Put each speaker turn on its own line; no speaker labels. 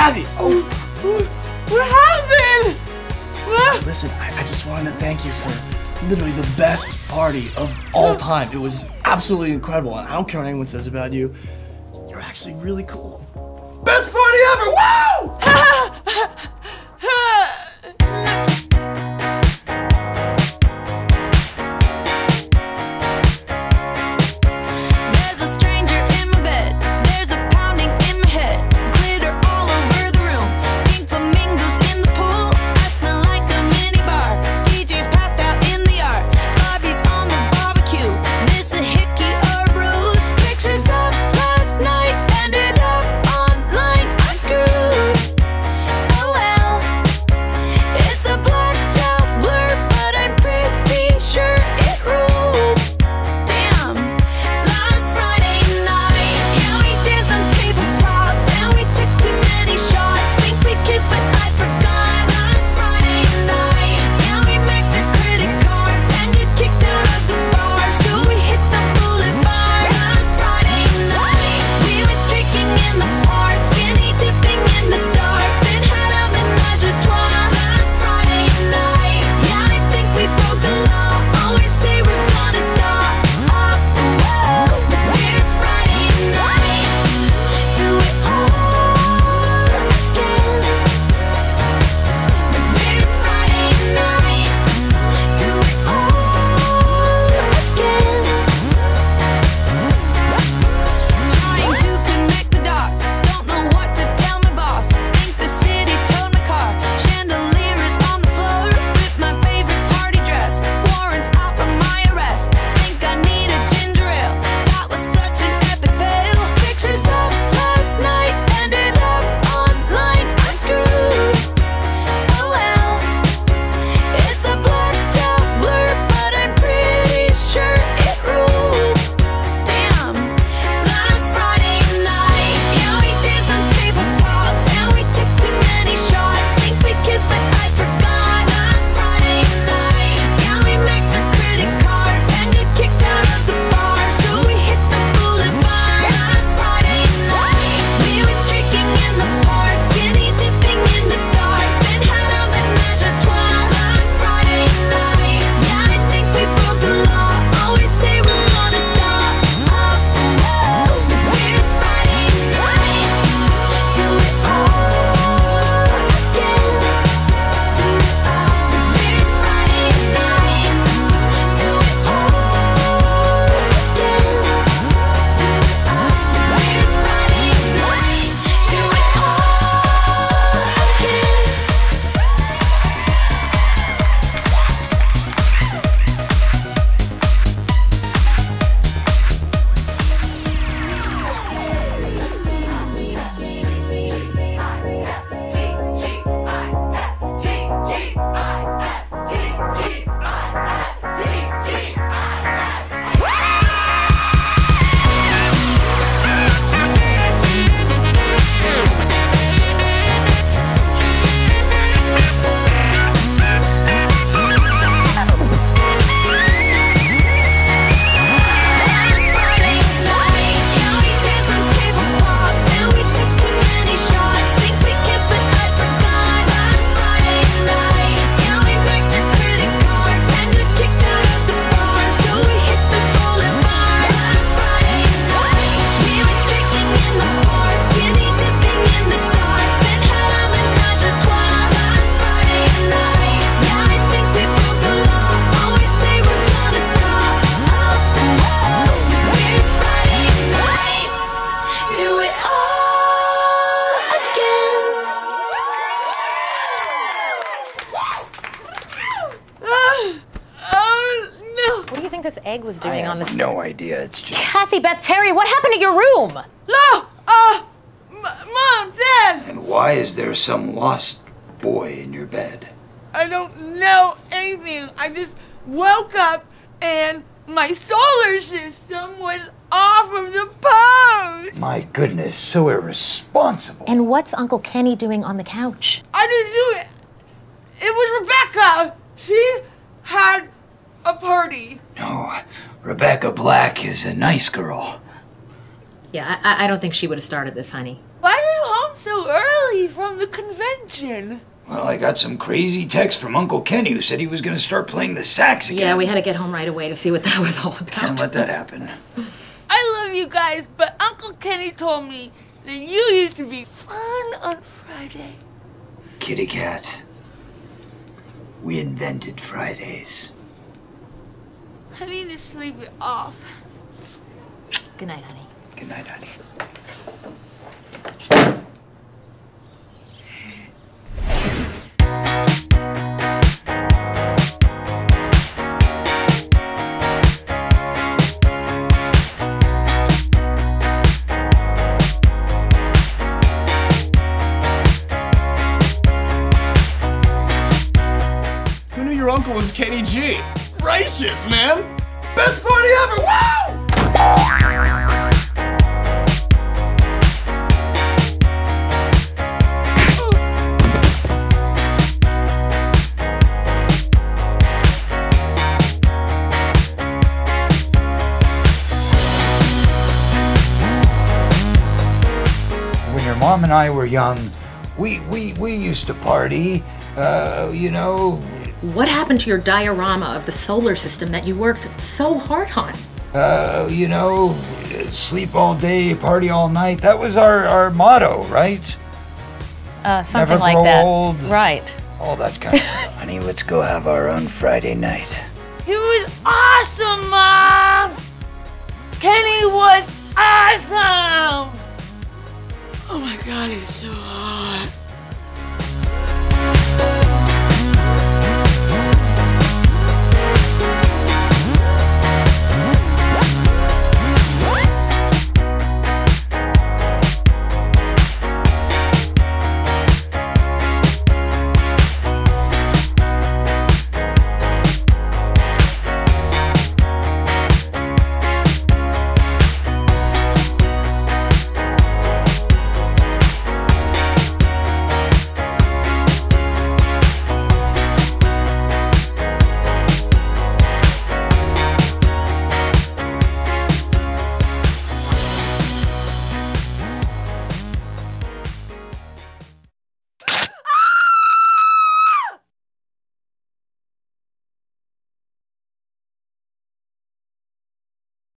Kathy! Oh!
What happened?
Listen, I just wanted to thank you for literally the best party of all time. It was absolutely incredible, and I don't care what anyone says about you. You're actually really cool. Best party ever! Wow!
There's a stranger in my bed. There's a pounding in my head. Glitter all over the room. Pink flamingos in the pool. I smell like a mini bar. DJ's passed out in the yard. Bobby's on the barbecue. This a hickey or a bruise. Pictures of last night ended up online. I'm screwed. Oh well. It's a blacked out blur, but I'm pretty sure it ruled. Damn. Last Friday night, yeah, we danced on tabletops and we took too many shots. Think we kissed, but I forgot. Last Friday night, yeah, we maxed our credit cards and got kicked out of the bar, so we hit the boulevard. Last Friday night, we went streaking in the park, skinny dipping in the dark, then had a menage a trois. Last Friday night, yeah, I think we broke the law. Always say we're gonna stop. Whoa, here's Friday night. Do it all again. Here's Friday night. Do it all again. Trying to connect the dots. Don't know what to tell my boss. Think the city towed my car. Chandelier is on the floor. Rip my favorite party dress. Warrants out for my arrest. Think I need a ginger ale. That was such an epic fail. Pictures of last night ended up online. I'm screwed. Oh well. It's a blacked out blur, but I'm pretty sure it ruled. Damn. Last Friday night, yeah, we danced on tabletops and we took too many shots. Think we kissed, but I forgot. Last Friday night, yeah, we maxed our credit cards and got kicked out of the bar, so we hit the boulevard. Last Friday night, we went streaking in the park, skinny dipping in the dark, then had a menage a trois. Last Friday night, yeah, I think we broke the law. Always say we're gonna stop. Here's Friday night. Do it all again. Do it all. Here's Friday night. Do it all again. Do it all. Here's Friday night. Do it
What do you think this egg was doing on the stove?
No idea. It's just.
Kathy, Beth, Terry, what happened to your room?
No! Mom, Dad!
And why is there some lost boy in your bed?
I don't know anything. I just woke up and my solar system was off of the post.
My goodness, so irresponsible.
And what's Uncle Kenny doing on the couch?
I didn't do it. It was Rebecca. She had a party.
No, Rebecca Black is a nice girl.
Yeah, I don't think she would have started this, honey.
Why are you home home so early from the convention?
Well, I got some crazy text from Uncle Kenny who said he was going to start playing the sax again.
Yeah, we had to get home right away to see what that was all
Can't
about.
let that happen.
I love you guys, but Uncle Kenny told me that you used to be fun on Friday.
Kitty Cat. We invented Fridays.
I need to sleep it off.
Good night, honey.
Good night, honey.
Who knew your uncle was Kenny G? Gracious, man! Best party ever! Wow!
When your mom and I were young, we used to party. You know,
What happened to your diorama of the solar system that you worked so hard on?
you know, sleep all day, party all night. That was our motto, right?
Something
Never
like
grow
that.
old.
Right.
All that kind of stuff. Honey, let's go have our own Friday night.
It was awesome, Mom! Kenny was awesome! Oh my god, he's so hot.